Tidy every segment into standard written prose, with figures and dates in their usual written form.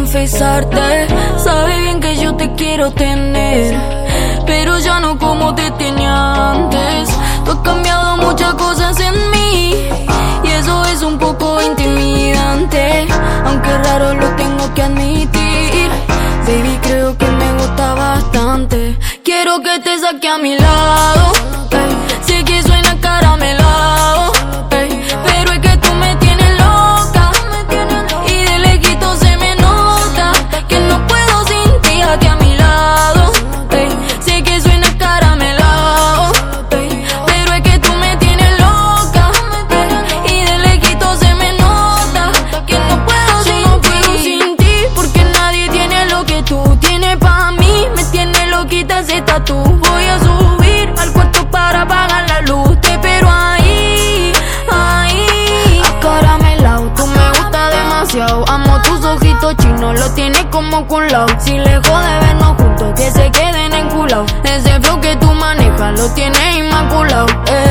confesarte. Sabes bien que yo te quiero tener, pero ya no como te tenía antes. Tú has cambiado muchas cosas en mí y eso es un poco intimidante, aunque raro lo tengo que admitir. Baby, creo que me gusta bastante. Quiero que te saque a mi lado, sé que suena caramelado, pero es que tú me tienes loca y de lejito se me nota que no puedo sin ti aquí a mi lado. Sé que suena caramelado, pero es que tú me tienes loca y de lejito se me nota que no puedo sin ti, porque nadie tiene lo que tú tienes pa' mí. Me tienes loquita ese tatu. Voy a subir al cuarto para apagar la luz. Te espero ahí, acaramelao. Tú me gusta demasiado. Amo tus ojitos chinos, los tienes como culao. Si lejos de vernos juntos, que se queden enculados. Ese flow que tú manejas, lo tienes inmaculado.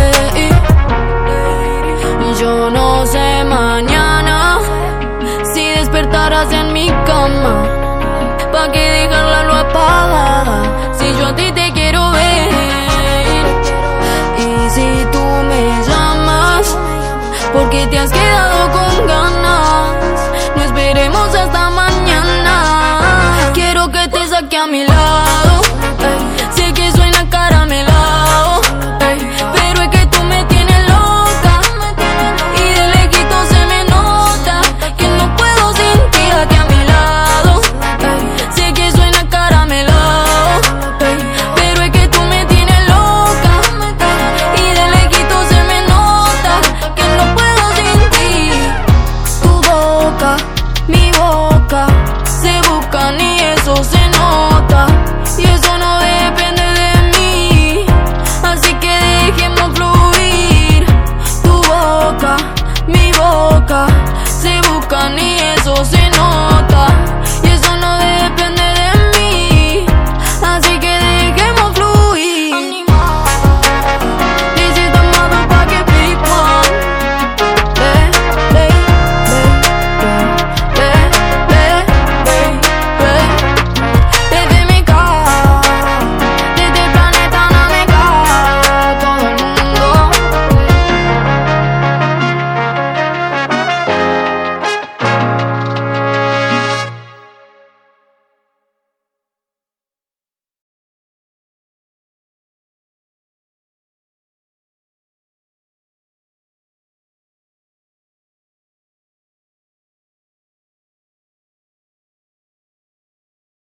Yo no sé mañana si despertarás en mi cama, pa' que dejar la luz apagada, si yo a ti te quiero ver. Y si tú me llamas, porque te has quedado